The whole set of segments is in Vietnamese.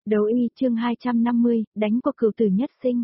Đấu y chương 250, đánh cuộc cửu tử nhất sinh.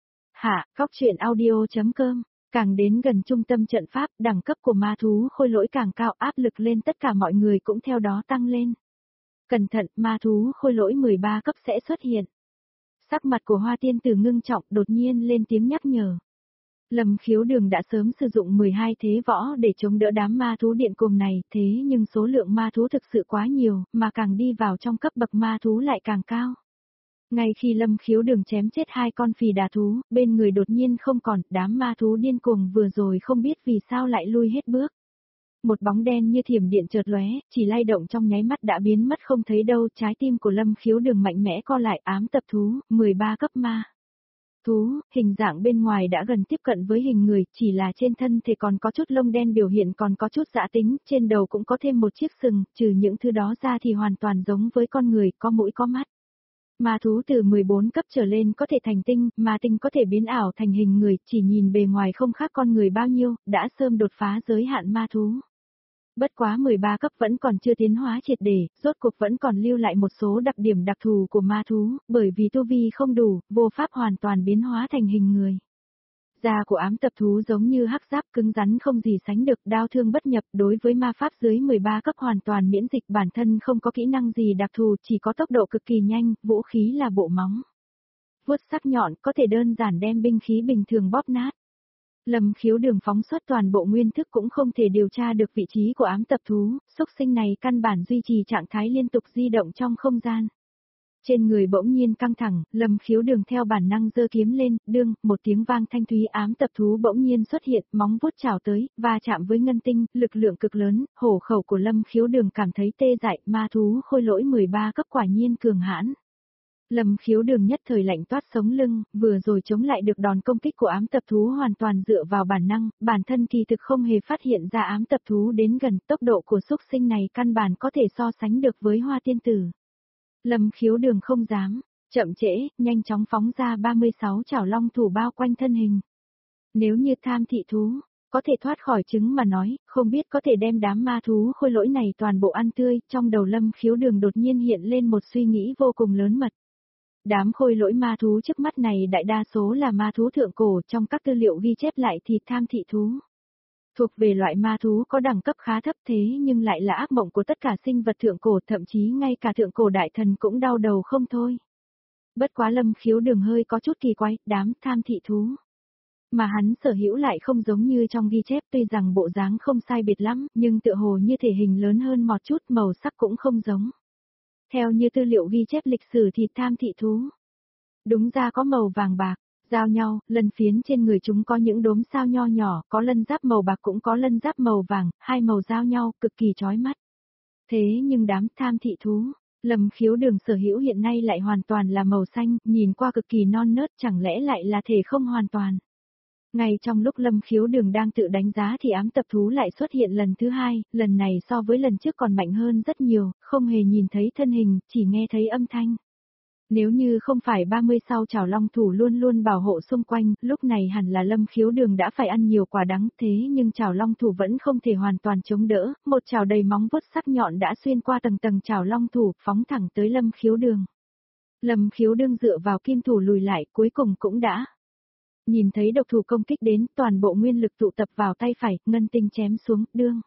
Hạ, góc truyện audio.com. Càng đến gần trung tâm trận pháp, đẳng cấp của ma thú khôi lỗi càng cao, áp lực lên tất cả mọi người cũng theo đó tăng lên. Cẩn thận, ma thú khôi lỗi 13 cấp sẽ xuất hiện. Sắc mặt của Hoa Tiên Tử ngưng trọng, đột nhiên lên tiếng nhắc nhở. Lâm Khiếu Đường đã sớm sử dụng 12 thế võ để chống đỡ đám ma thú điện cuồng này, thế nhưng số lượng ma thú thực sự quá nhiều, mà càng đi vào trong cấp bậc ma thú lại càng cao. Ngay khi Lâm Khiếu Đường chém chết 2 con phì đà thú, bên người đột nhiên không còn, đám ma thú điên cuồng vừa rồi không biết vì sao lại lui hết bước. Một bóng đen như thiểm điện chợt lóe, chỉ lay động trong nháy mắt đã biến mất không thấy đâu, trái tim của Lâm Khiếu Đường mạnh mẽ co lại, ám tập thú, 13 cấp ma thú, hình dạng bên ngoài đã gần tiếp cận với hình người, chỉ là trên thân thể còn có chút lông đen biểu hiện còn có chút dã tính, trên đầu cũng có thêm một chiếc sừng, trừ những thứ đó ra thì hoàn toàn giống với con người, có mũi có mắt. Ma thú từ 14 cấp trở lên có thể thành tinh, ma tinh có thể biến ảo thành hình người, chỉ nhìn bề ngoài không khác con người bao nhiêu, đã sớm đột phá giới hạn ma thú. Bất quá 13 cấp vẫn còn chưa tiến hóa triệt để, rốt cuộc vẫn còn lưu lại một số đặc điểm đặc thù của ma thú, bởi vì tu vi không đủ, vô pháp hoàn toàn biến hóa thành hình người. Da của ám tập thú giống như hắc giáp cứng rắn không gì sánh được, đao thương bất nhập, đối với ma pháp dưới 13 cấp hoàn toàn miễn dịch, bản thân không có kỹ năng gì đặc thù, chỉ có tốc độ cực kỳ nhanh, vũ khí là bộ móng vuốt sắc nhọn, có thể đơn giản đem binh khí bình thường bóp nát. Lâm Khiếu Đường phóng xuất toàn bộ nguyên thức cũng không thể điều tra được vị trí của ám tập thú, xúc sinh này căn bản duy trì trạng thái liên tục di động trong không gian. Trên người bỗng nhiên căng thẳng, Lâm Khiếu Đường theo bản năng giơ kiếm lên, đương, một tiếng vang thanh thúy, ám tập thú bỗng nhiên xuất hiện, móng vuốt chảo tới, va chạm với ngân tinh, lực lượng cực lớn, hổ khẩu của Lâm Khiếu Đường cảm thấy tê dại, ma thú khôi lỗi 13 cấp quả nhiên cường hãn. Lâm Khiếu Đường nhất thời lạnh toát sống lưng, vừa rồi chống lại được đòn công kích của ám tập thú hoàn toàn dựa vào bản năng, bản thân kỳ thực không hề phát hiện ra ám tập thú đến gần, tốc độ của xúc sinh này căn bản có thể so sánh được với Hoa Tiên Tử. Lâm Khiếu Đường không dám chậm trễ, nhanh chóng phóng ra 36 chảo long thủ bao quanh thân hình. Nếu như tham thị thú có thể thoát khỏi trứng mà nói, không biết có thể đem đám ma thú khôi lỗi này toàn bộ ăn tươi, trong đầu Lâm Khiếu Đường đột nhiên hiện lên một suy nghĩ vô cùng lớn mật. Đám khôi lỗi ma thú trước mắt này đại đa số là ma thú thượng cổ, trong các tư liệu ghi chép lại thì tham thị thú thuộc về loại ma thú có đẳng cấp khá thấp, thế nhưng lại là ác mộng của tất cả sinh vật thượng cổ, thậm chí ngay cả thượng cổ đại thần cũng đau đầu không thôi. Bất quá Lâm Khiếu Đường hơi có chút kỳ quái, đám tham thị thú mà hắn sở hữu lại không giống như trong ghi chép, tuy rằng bộ dáng không sai biệt lắm, nhưng tựa hồ như thể hình lớn hơn một chút, màu sắc cũng không giống. Theo như tư liệu ghi chép lịch sử thì tham thị thú đúng ra có màu vàng bạc, giao nhau, lân phiến trên người chúng có những đốm sao nho nhỏ, có lân giáp màu bạc cũng có lân giáp màu vàng, hai màu giao nhau, cực kỳ chói mắt. Thế nhưng đám tham thị thú, Lâm Khiếu Đường sở hữu hiện nay lại hoàn toàn là màu xanh, nhìn qua cực kỳ non nớt, chẳng lẽ lại là thể không hoàn toàn. Ngay trong lúc Lâm Khiếu Đường đang tự đánh giá thì ám tập thú lại xuất hiện lần thứ hai, lần này so với lần trước còn mạnh hơn rất nhiều, không hề nhìn thấy thân hình, chỉ nghe thấy âm thanh. Nếu như không phải 30 sau chảo long thủ luôn luôn bảo hộ xung quanh, lúc này hẳn là Lâm Khiếu Đường đã phải ăn nhiều quả đắng, thế nhưng chảo long thủ vẫn không thể hoàn toàn chống đỡ, một chảo đầy móng vuốt sắc nhọn đã xuyên qua tầng tầng chảo long thủ, phóng thẳng tới Lâm Khiếu Đường. Lâm Khiếu Đường dựa vào kim thủ lùi lại, cuối cùng cũng đã nhìn thấy độc thủ công kích đến, toàn bộ nguyên lực tụ tập vào tay phải, ngân tinh chém xuống, đương.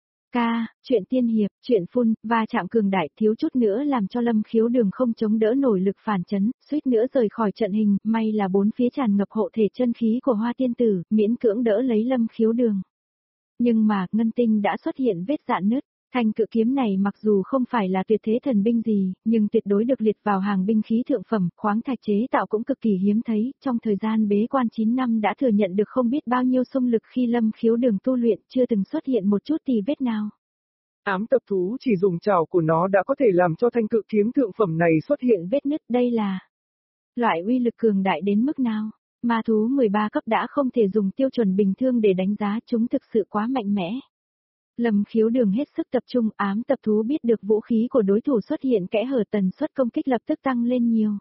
Chuyện tiên hiệp, chuyện phun, va chạm cường đại, thiếu chút nữa làm cho Lâm Khiếu Đường không chống đỡ nổi lực phản chấn, suýt nữa rời khỏi trận hình, may là bốn phía tràn ngập hộ thể chân khí của Hoa Tiên Tử, miễn cưỡng đỡ lấy Lâm Khiếu Đường. Nhưng mà, ngân tinh đã xuất hiện vết rạn nứt. Thanh cự kiếm này mặc dù không phải là tuyệt thế thần binh gì, nhưng tuyệt đối được liệt vào hàng binh khí thượng phẩm, khoáng thạch chế tạo cũng cực kỳ hiếm thấy, trong thời gian bế quan 9 năm đã thừa nhận được không biết bao nhiêu xung lực khi Lâm Khiếu Đường tu luyện, chưa từng xuất hiện một chút tì vết nào. Ám tập thú chỉ dùng chảo của nó đã có thể làm cho thanh cự kiếm thượng phẩm này xuất hiện vết nứt, đây là loại uy lực cường đại đến mức nào? Ma thú 13 cấp đã không thể dùng tiêu chuẩn bình thường để đánh giá, chúng thực sự quá mạnh mẽ. Lâm Khiếu Đường hết sức tập trung, ám tập thú biết được vũ khí của đối thủ xuất hiện kẽ hở, tần suất công kích lập tức tăng lên nhiều.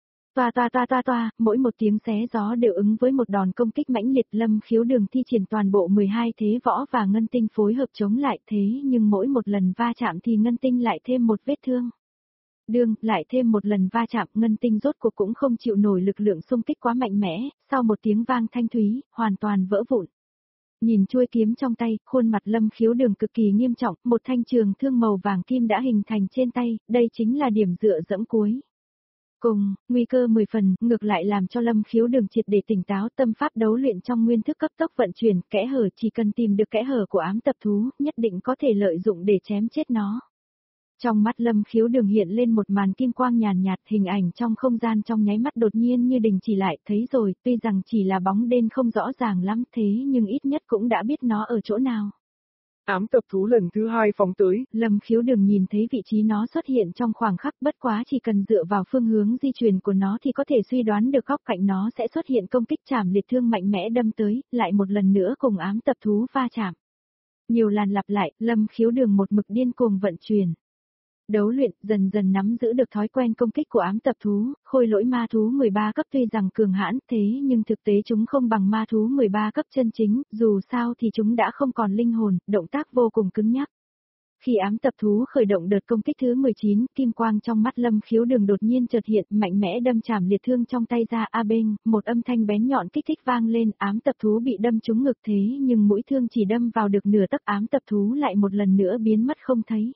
Toa, mỗi một tiếng xé gió đều ứng với một đòn công kích mãnh liệt. Lâm Khiếu Đường thi triển toàn bộ 12 thế võ và ngân tinh phối hợp chống lại, thế nhưng mỗi một lần va chạm thì ngân tinh lại thêm một vết thương. Lại thêm một lần va chạm, ngân tinh rốt cuộc cũng không chịu nổi lực lượng xung kích quá mạnh mẽ, sau một tiếng vang thanh thúy, hoàn toàn vỡ vụn. Nhìn chuôi kiếm trong tay, khuôn mặt Lâm Khiếu Đường cực kỳ nghiêm trọng, một thanh trường thương màu vàng kim đã hình thành trên tay, đây chính là điểm dựa dẫm cuối. Cùng, nguy cơ 10 phần, ngược lại làm cho Lâm Khiếu Đường triệt để tỉnh táo, tâm pháp đấu luyện trong nguyên thức cấp tốc vận chuyển, kẽ hở chỉ cần tìm được kẽ hở của ám tập thú, nhất định có thể lợi dụng để chém chết nó. Trong mắt Lâm Khiếu Đường hiện lên một màn kim quang nhàn nhạt, hình ảnh trong không gian trong nháy mắt đột nhiên như đình chỉ lại, thấy rồi, tuy rằng chỉ là bóng đen không rõ ràng lắm thế nhưng ít nhất cũng đã biết nó ở chỗ nào. Ám tập thú lần thứ 2 phóng tới. Lâm Khiếu Đường nhìn thấy vị trí nó xuất hiện trong khoảng khắc, bất quá chỉ cần dựa vào phương hướng di chuyển của nó thì có thể suy đoán được góc cạnh nó sẽ xuất hiện công kích chảm liệt thương mạnh mẽ đâm tới, lại một lần nữa cùng ám tập thú va chạm. Nhiều làn lặp lại, Lâm Khiếu Đường một mực điên cuồng vận chuyển. Đấu luyện, dần dần nắm giữ được thói quen công kích của ám tập thú, khôi lỗi ma thú 13 cấp tuy rằng cường hãn thế nhưng thực tế chúng không bằng ma thú 13 cấp chân chính, dù sao thì chúng đã không còn linh hồn, động tác vô cùng cứng nhắc. Khi ám tập thú khởi động đợt công kích thứ 19, kim quang trong mắt Lâm Khiếu Đường đột nhiên chợt hiện, mạnh mẽ đâm chảm liệt thương trong tay ra bênh, một âm thanh bén nhọn kích thích vang lên, ám tập thú bị đâm trúng ngực thế nhưng mũi thương chỉ đâm vào được nửa tấc, ám tập thú lại một lần nữa biến mất không thấy.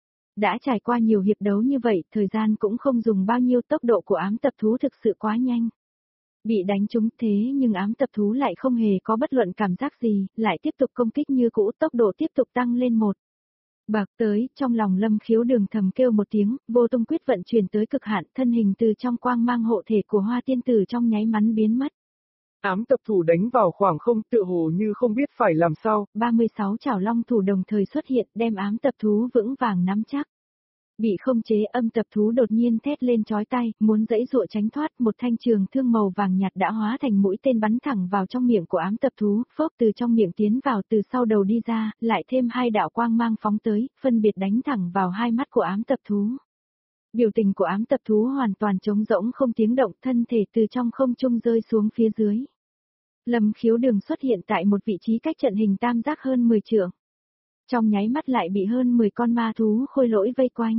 Đã trải qua nhiều hiệp đấu như vậy, thời gian cũng không dùng bao nhiêu, tốc độ của ám tập thú thực sự quá nhanh. Bị đánh trúng thế nhưng ám tập thú lại không hề có bất luận cảm giác gì, lại tiếp tục công kích như cũ, tốc độ tiếp tục tăng lên một bậc tới, trong lòng Lâm Khiếu Đường thầm kêu một tiếng, vô tung quyết vận chuyển tới cực hạn, thân hình từ trong quang mang hộ thể của Hoa Tiên Tử trong nháy mắt biến mất. Ám tập thủ đánh vào khoảng không, tựa hồ như không biết phải làm sao. 36 chảo long thủ đồng thời xuất hiện, đem ám tập thú vững vàng nắm chắc. Bị không chế, âm tập thú đột nhiên thét lên chói tai, muốn giãy giụa tránh thoát, một thanh trường thương màu vàng nhạt đã hóa thành mũi tên bắn thẳng vào trong miệng của ám tập thú, phốc từ trong miệng tiến vào, từ sau đầu đi ra, lại thêm hai đạo quang mang phóng tới, phân biệt đánh thẳng vào hai mắt của ám tập thú. Biểu tình của ám tập thú hoàn toàn trống rỗng không tiếng động, thân thể từ trong không trung rơi xuống phía dưới. Lâm Khiếu Đường xuất hiện tại một vị trí cách trận hình tam giác hơn 10 trượng. Trong nháy mắt lại bị hơn 10 con ma thú khôi lỗi vây quanh.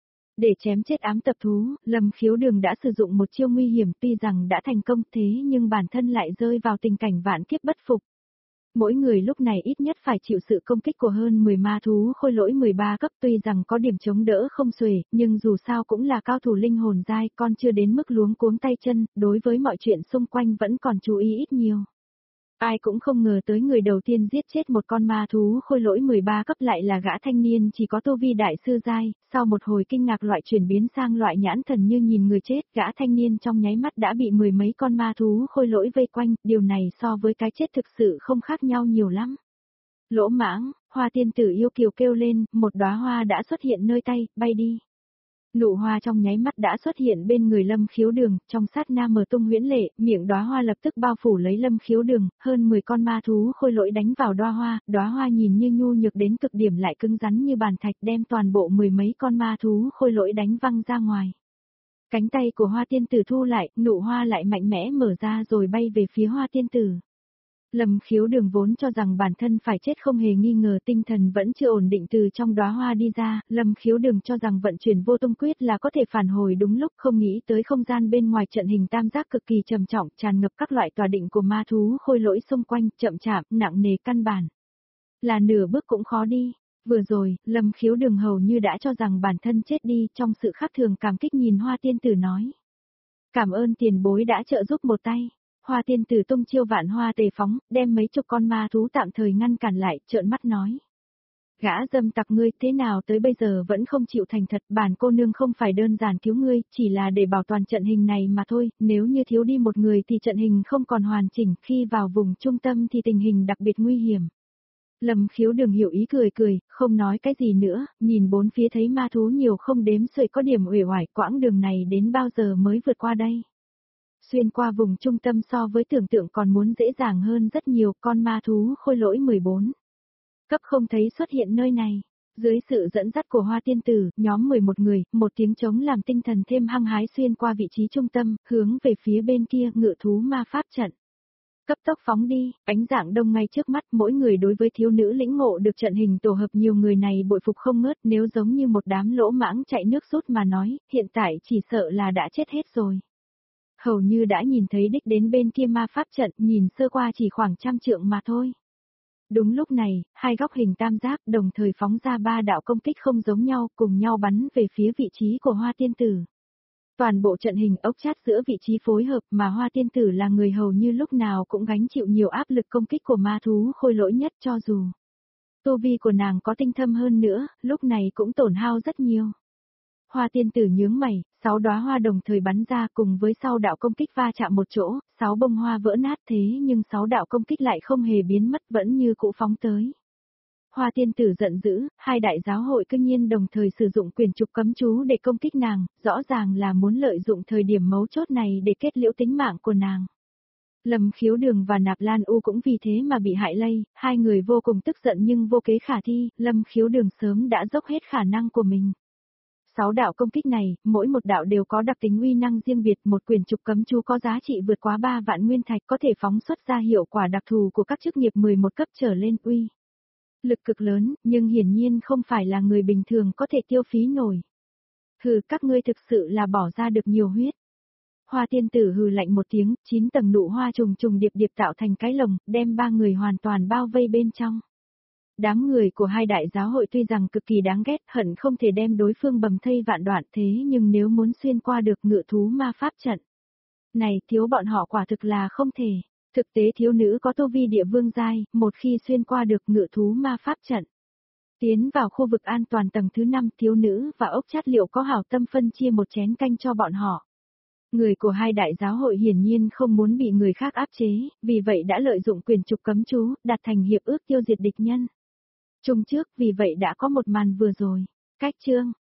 Để chém chết ám tập thú, Lâm Khiếu Đường đã sử dụng một chiêu nguy hiểm, tuy rằng đã thành công thế nhưng bản thân lại rơi vào tình cảnh vạn kiếp bất phục. Mỗi người lúc này ít nhất phải chịu sự công kích của hơn 10 ma thú khôi lỗi 13 cấp, tuy rằng có điểm chống đỡ không xuể, nhưng dù sao cũng là cao thủ linh hồn giai, còn chưa đến mức luống cuống tay chân, đối với mọi chuyện xung quanh vẫn còn chú ý ít nhiều. Ai cũng không ngờ tới người đầu tiên giết chết một con ma thú khôi lỗi 13 cấp lại là gã thanh niên chỉ có tu vi đại sư giai, sau một hồi kinh ngạc loại chuyển biến sang loại nhãn thần như nhìn người chết, gã thanh niên trong nháy mắt đã bị 10 mấy con ma thú khôi lỗi vây quanh, điều này so với cái chết thực sự không khác nhau nhiều lắm. Lỗ mãng, Hoa Tiên Tử yêu kiều kêu lên, một đóa hoa đã xuất hiện nơi tay, bay đi. Nụ hoa trong nháy mắt đã xuất hiện bên người Lâm Khiếu Đường, trong sát na mở tung huyễn lệ, miệng đóa hoa lập tức bao phủ lấy Lâm Khiếu Đường, hơn 10 con ma thú khôi lỗi đánh vào đóa hoa nhìn như nhu nhược đến cực điểm lại cứng rắn như bàn thạch, đem toàn bộ 10 mấy con ma thú khôi lỗi đánh văng ra ngoài. Cánh tay của Hoa Tiên Tử thu lại, nụ hoa lại mạnh mẽ mở ra rồi bay về phía Hoa Tiên Tử. Lâm Khiếu Đường vốn cho rằng bản thân phải chết không hề nghi ngờ, tinh thần vẫn chưa ổn định từ trong đóa hoa đi ra, Lâm Khiếu Đường cho rằng vận chuyển vô tung quyết là có thể phản hồi đúng lúc, không nghĩ tới không gian bên ngoài trận hình tam giác cực kỳ trầm trọng, tràn ngập các loại tòa định của ma thú khôi lỗi xung quanh, chậm chạp, nặng nề căn bản. Là nửa bước cũng khó đi. Vừa rồi, Lâm Khiếu Đường hầu như đã cho rằng bản thân chết đi, trong sự khác thường cảm kích nhìn Hoa Tiên Tử nói. Cảm ơn tiền bối đã trợ giúp một tay. Hoa Tiên Tử tung chiêu vạn hoa tề phóng, đem mấy chục con ma thú tạm thời ngăn cản lại, trợn mắt nói. Gã dâm tặc ngươi thế nào tới bây giờ vẫn không chịu thành thật, bản cô nương không phải đơn giản cứu ngươi, chỉ là để bảo toàn trận hình này mà thôi, nếu như thiếu đi một người thì trận hình không còn hoàn chỉnh, khi vào vùng trung tâm thì tình hình đặc biệt nguy hiểm. Lâm Khiếu Đường hiểu ý cười cười, không nói cái gì nữa, nhìn bốn phía thấy ma thú nhiều không đếm xuể, có điểm uể oải, quãng đường này đến bao giờ mới vượt qua đây. Xuyên qua vùng trung tâm so với tưởng tượng còn muốn dễ dàng hơn rất nhiều, con ma thú khôi lỗi 14 cấp không thấy xuất hiện nơi này. Dưới sự dẫn dắt của Hoa Tiên Tử, nhóm 11 người, một tiếng trống làm tinh thần thêm hăng hái xuyên qua vị trí trung tâm, hướng về phía bên kia ngự thú ma pháp trận. Cấp tốc phóng đi, ánh dạng đông ngay trước mắt, mỗi người đối với thiếu nữ lĩnh ngộ được trận hình tổ hợp nhiều người này bội phục không ngớt, nếu giống như một đám lỗ mãng chạy nước rút mà nói, hiện tại chỉ sợ là đã chết hết rồi. Hầu như đã nhìn thấy đích đến bên kia ma pháp trận, nhìn sơ qua chỉ khoảng 100 trượng mà thôi. Đúng lúc này, hai góc hình tam giác đồng thời phóng ra 3 đạo công kích không giống nhau, cùng nhau bắn về phía vị trí của Hoa Tiên Tử. Toàn bộ trận hình ốc chát giữa vị trí phối hợp mà Hoa Tiên Tử là người hầu như lúc nào cũng gánh chịu nhiều áp lực công kích của ma thú khôi lỗi nhất, cho dù tu vi của nàng có tinh thâm hơn nữa, lúc này cũng tổn hao rất nhiều. Hoa Tiên Tử nhướng mày, 6 đóa hoa đồng thời bắn ra cùng với sau đạo công kích va chạm một chỗ, 6 bông hoa vỡ nát, thế nhưng 6 đạo công kích lại không hề biến mất, vẫn như cũ phóng tới. Hoa Tiên Tử giận dữ, hai đại giáo hội cương nhiên đồng thời sử dụng quyền trục cấm chú để công kích nàng, rõ ràng là muốn lợi dụng thời điểm mấu chốt này để kết liễu tính mạng của nàng. Lâm Khiếu Đường và Nạp Lan U cũng vì thế mà bị hại lây, hai người vô cùng tức giận nhưng vô kế khả thi, Lâm Khiếu Đường sớm đã dốc hết khả năng của mình. 6 đạo công kích này, mỗi một đạo đều có đặc tính uy năng riêng biệt, một quyền trục cấm chú có giá trị vượt quá 3 vạn nguyên thạch, có thể phóng xuất ra hiệu quả đặc thù của các chức nghiệp 11 cấp trở lên, uy lực cực lớn, nhưng hiển nhiên không phải là người bình thường có thể tiêu phí nổi. Hừ, các ngươi thực sự là bỏ ra được nhiều huyết. Hoa Tiên Tử hừ lạnh một tiếng, 9 tầng nụ hoa trùng trùng điệp điệp tạo thành cái lồng, đem 3 người hoàn toàn bao vây bên trong. Đám người của hai đại giáo hội tuy rằng cực kỳ đáng ghét, hận không thể đem đối phương bầm thây vạn đoạn, thế nhưng nếu muốn xuyên qua được ngự thú ma pháp trận này, thiếu bọn họ quả thực là không thể. Thực tế thiếu nữ có tu vi địa vương giai, một khi xuyên qua được ngự thú ma pháp trận, tiến vào khu vực an toàn tầng thứ 5, thiếu nữ và ốc chát liệu có hảo tâm phân chia một chén canh cho bọn họ. Người của hai đại giáo hội hiển nhiên không muốn bị người khác áp chế, vì vậy đã lợi dụng quyền trục cấm chú, đặt thành hiệp ước tiêu diệt địch nhân. Chung trước, vì vậy đã có một màn vừa rồi. Cách chương